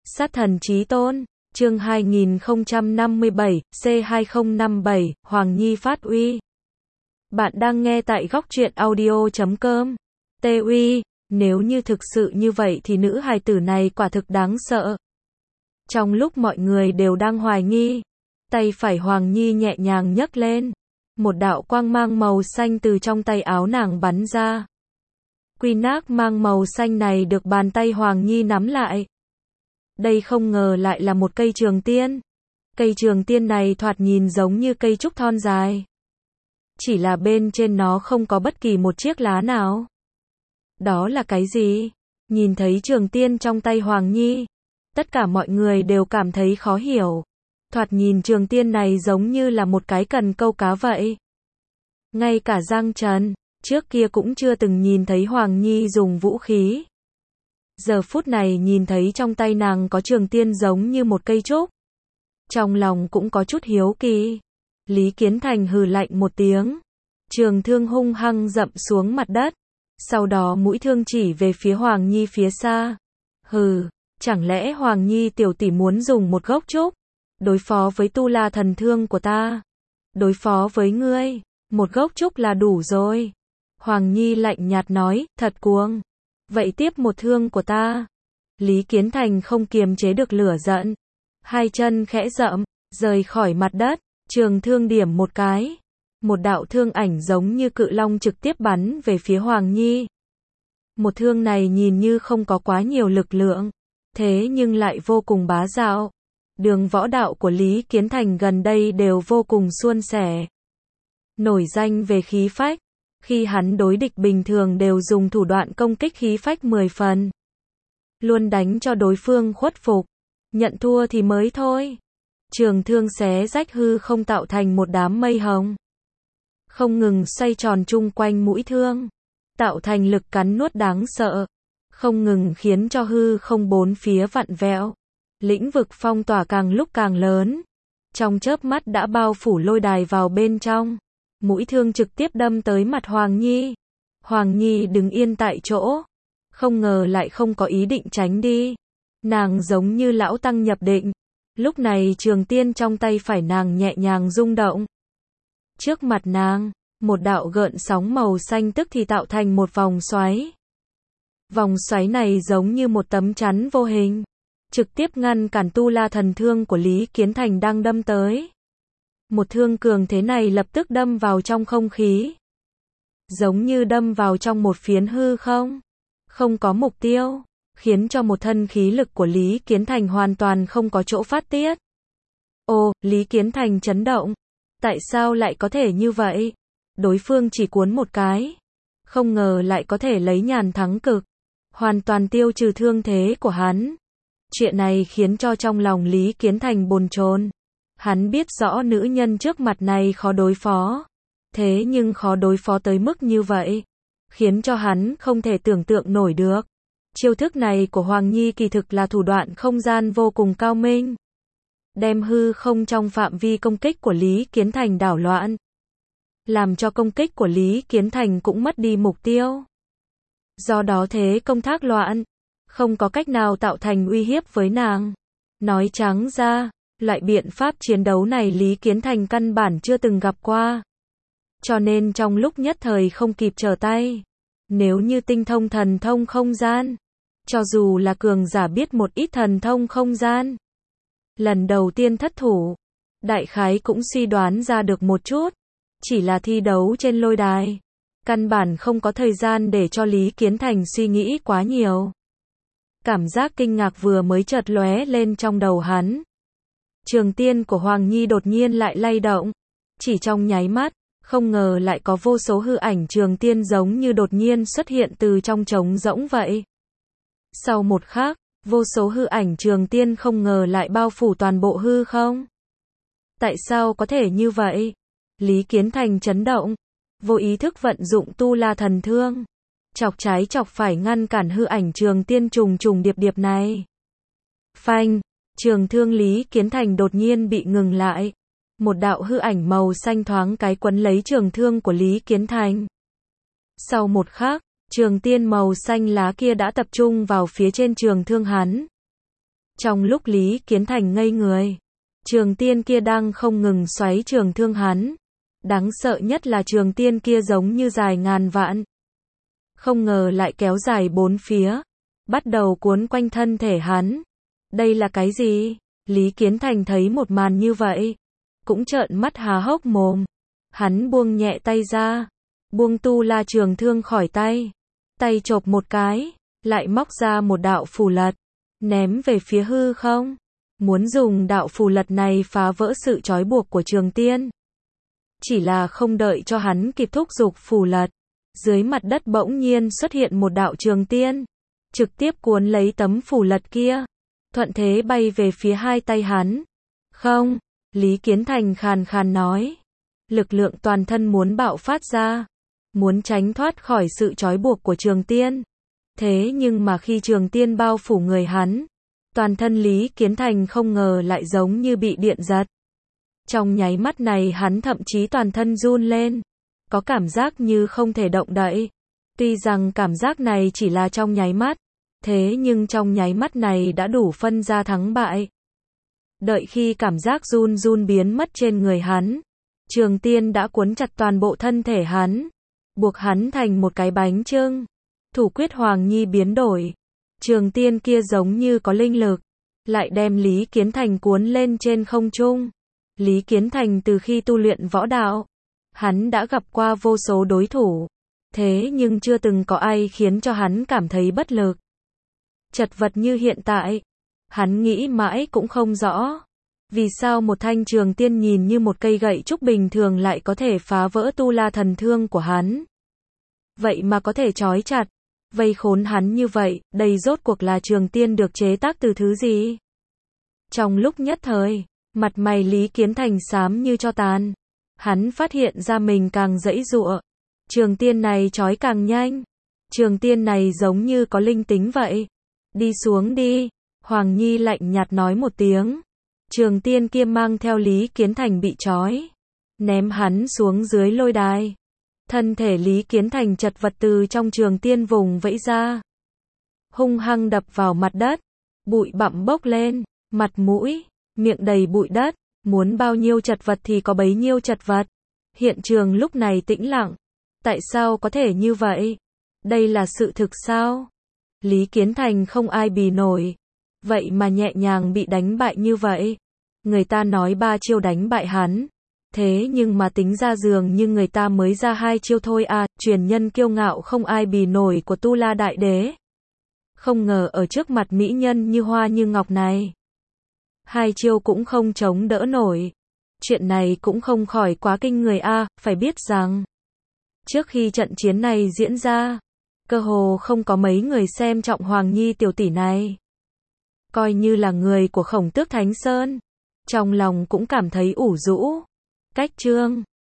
Sát thần chí tôn, chương 2057, C2057, Hoàng Nhi phát uy. Bạn đang nghe tại góc truyện audio.com. TUy, nếu như thực sự như vậy thì nữ hài tử này quả thực đáng sợ. Trong lúc mọi người đều đang hoài nghi, tay phải Hoàng Nhi nhẹ nhàng nhấc lên. Một đạo quang mang màu xanh từ trong tay áo nàng bắn ra. Quy nác mang màu xanh này được bàn tay Hoàng Nhi nắm lại. Đây không ngờ lại là một cây trường tiên. Cây trường tiên này thoạt nhìn giống như cây trúc thon dài. Chỉ là bên trên nó không có bất kỳ một chiếc lá nào. Đó là cái gì? Nhìn thấy trường tiên trong tay Hoàng Nhi, tất cả mọi người đều cảm thấy khó hiểu. Thoạt nhìn trường tiên này giống như là một cái cần câu cá vậy. Ngay cả Giang Trần, trước kia cũng chưa từng nhìn thấy Hoàng Nhi dùng vũ khí. Giờ phút này nhìn thấy trong tay nàng có trường tiên giống như một cây trúc. Trong lòng cũng có chút hiếu kỳ. Lý Kiến Thành hừ lạnh một tiếng. Trường thương hung hăng dậm xuống mặt đất. Sau đó mũi thương chỉ về phía Hoàng Nhi phía xa. Hừ, chẳng lẽ Hoàng Nhi tiểu tỷ muốn dùng một gốc trúc đối phó với tu la thần thương của ta? Đối phó với ngươi, một gốc trúc là đủ rồi. Hoàng Nhi lạnh nhạt nói, thật cuồng. Vậy tiếp một thương của ta. Lý Kiến Thành không kiềm chế được lửa giận. Hai chân khẽ dậm, rời khỏi mặt đất, trường thương điểm một cái. Một đạo thương ảnh giống như cự long trực tiếp bắn về phía Hoàng Nhi. Một thương này nhìn như không có quá nhiều lực lượng, thế nhưng lại vô cùng bá đạo. Đường võ đạo của Lý Kiến Thành gần đây đều vô cùng suôn sẻ. Nổi danh về khí phách. Khi hắn đối địch bình thường đều dùng thủ đoạn công kích khí phách 10 phần. Luôn đánh cho đối phương khuất phục. Nhận thua thì mới thôi. Trường thương xé rách hư không tạo thành một đám mây hồng. Không ngừng xoay tròn chung quanh mũi thương. Tạo thành lực cắn nuốt đáng sợ. Không ngừng khiến cho hư không bốn phía vặn vẹo. Lĩnh vực phong tỏa càng lúc càng lớn. Trong chớp mắt đã bao phủ lôi đài vào bên trong. Mũi thương trực tiếp đâm tới mặt Hoàng Nhi. Hoàng Nhi đứng yên tại chỗ. Không ngờ lại không có ý định tránh đi. Nàng giống như lão tăng nhập định. Lúc này trường tiên trong tay phải nàng nhẹ nhàng rung động. Trước mặt nàng, một đạo gợn sóng màu xanh tức thì tạo thành một vòng xoáy. Vòng xoáy này giống như một tấm chắn vô hình. Trực tiếp ngăn cản tu la thần thương của Lý Kiến Thành đang đâm tới. Một thương cường thế này lập tức đâm vào trong không khí. Giống như đâm vào trong một phiến hư không. Không có mục tiêu. Khiến cho một thân khí lực của Lý Kiến Thành hoàn toàn không có chỗ phát tiết. Ồ, Lý Kiến Thành chấn động. Tại sao lại có thể như vậy? Đối phương chỉ cuốn một cái. Không ngờ lại có thể lấy nhàn thắng cực. Hoàn toàn tiêu trừ thương thế của hắn. Chuyện này khiến cho trong lòng Lý Kiến Thành bồn chồn. Hắn biết rõ nữ nhân trước mặt này khó đối phó. Thế nhưng khó đối phó tới mức như vậy. Khiến cho hắn không thể tưởng tượng nổi được. Chiêu thức này của Hoàng Nhi kỳ thực là thủ đoạn không gian vô cùng cao minh. Đem hư không trong phạm vi công kích của Lý Kiến Thành đảo loạn. Làm cho công kích của Lý Kiến Thành cũng mất đi mục tiêu. Do đó thế công thác loạn. Không có cách nào tạo thành uy hiếp với nàng. Nói trắng ra, loại biện pháp chiến đấu này Lý Kiến Thành căn bản chưa từng gặp qua. Cho nên trong lúc nhất thời không kịp trở tay. Nếu như tinh thông thần thông không gian, cho dù là cường giả biết một ít thần thông không gian, lần đầu tiên thất thủ, đại khái cũng suy đoán ra được một chút. Chỉ là thi đấu trên lôi đài, căn bản không có thời gian để cho Lý Kiến Thành suy nghĩ quá nhiều. Cảm giác kinh ngạc vừa mới chợt lóe lên trong đầu hắn. Trường tiên của Hoàng Nhi đột nhiên lại lay động. Chỉ trong nháy mắt, không ngờ lại có vô số hư ảnh trường tiên giống như đột nhiên xuất hiện từ trong trống rỗng vậy. Sau một khắc, vô số hư ảnh trường tiên không ngờ lại bao phủ toàn bộ hư không. Tại sao có thể như vậy? Lý Kiến Thành chấn động. Vô ý thức vận dụng tu la thần thương. Chọc trái chọc phải ngăn cản hư ảnh trường tiên trùng trùng điệp điệp này. Phanh, trường thương Lý Kiến Thành đột nhiên bị ngừng lại. Một đạo hư ảnh màu xanh thoáng cái quấn lấy trường thương của Lý Kiến Thành. Sau một khắc, trường tiên màu xanh lá kia đã tập trung vào phía trên trường thương hắn. Trong lúc Lý Kiến Thành ngây người, trường tiên kia đang không ngừng xoáy trường thương hắn. Đáng sợ nhất là trường tiên kia giống như dài ngàn vạn. Không ngờ lại kéo dài bốn phía, bắt đầu cuốn quanh thân thể hắn. Đây là cái gì? Lý Kiến Thành thấy một màn như vậy, cũng trợn mắt há hốc mồm. Hắn buông nhẹ tay ra, buông tu la trường thương khỏi tay. Tay chộp một cái, lại móc ra một đạo phù lật, ném về phía hư không. Muốn dùng đạo phù lật này phá vỡ sự trói buộc của trường tiên. Chỉ là không đợi cho hắn kịp thúc giục phù lật, dưới mặt đất bỗng nhiên xuất hiện một đạo trường tiên, trực tiếp cuốn lấy tấm phù lật kia, thuận thế bay về phía hai tay hắn. Không, Lý Kiến Thành khàn khàn nói. Lực lượng toàn thân muốn bạo phát ra, muốn tránh thoát khỏi sự trói buộc của trường tiên. Thế nhưng mà khi trường tiên bao phủ người hắn, toàn thân Lý Kiến Thành không ngờ lại giống như bị điện giật. Trong nháy mắt này hắn thậm chí toàn thân run lên, có cảm giác như không thể động đậy. Tuy rằng cảm giác này chỉ là trong nháy mắt, thế nhưng trong nháy mắt này đã đủ phân ra thắng bại. Đợi khi cảm giác run run biến mất trên người hắn, trường tiên đã cuốn chặt toàn bộ thân thể hắn, buộc hắn thành một cái bánh chưng. Thủ quyết Hoàng Nhi biến đổi, trường tiên kia giống như có linh lực, lại đem Lý Kiến Thành cuốn lên trên không trung. Lý Kiến Thành từ khi tu luyện võ đạo, hắn đã gặp qua vô số đối thủ, thế nhưng chưa từng có ai khiến cho hắn cảm thấy bất lực, chật vật như hiện tại. Hắn nghĩ mãi cũng không rõ, vì sao một thanh trường tiên nhìn như một cây gậy trúc bình thường lại có thể phá vỡ tu la thần thương của hắn. Vậy mà có thể trói chặt, vây khốn hắn như vậy, đây rốt cuộc là trường tiên được chế tác từ thứ gì? Trong lúc nhất thời, mặt mày Lý Kiến Thành xám như tro tàn. Hắn phát hiện ra mình càng giãy giụa. Trường tiên này trói càng nhanh. Trường tiên này giống như có linh tính vậy. Đi xuống đi. Hoàng Nhi lạnh nhạt nói một tiếng. Trường tiên kia mang theo Lý Kiến Thành bị trói, ném hắn xuống dưới lôi đài. Thân thể Lý Kiến Thành chật vật từ trong trường tiên vùng vẫy ra, hung hăng đập vào mặt đất. Bụi bặm bốc lên, mặt mũi, miệng đầy bụi đất. Muốn bao nhiêu chật vật thì có bấy nhiêu chật vật. Hiện trường lúc này tĩnh lặng. Tại sao có thể như vậy? Đây là sự thực sao? Lý Kiến Thành không ai bì nổi. Vậy mà nhẹ nhàng bị đánh bại như vậy. Người ta nói 3 chiêu đánh bại hắn. Thế nhưng mà tính ra dường như người ta mới ra 2 chiêu thôi à. Truyền nhân kiêu ngạo không ai bì nổi của Tu La Đại Đế. Không ngờ ở trước mặt mỹ nhân như hoa như ngọc này, 2 chiêu cũng không chống đỡ nổi. Chuyện này cũng không khỏi quá kinh người a. Phải biết rằng, trước khi trận chiến này diễn ra, cơ hồ không có mấy người xem trọng Hoàng Nhi tiểu tỷ này. Coi như là người của Khổng Tước Thánh Sơn, trong lòng cũng cảm thấy ủ rũ. Cách chương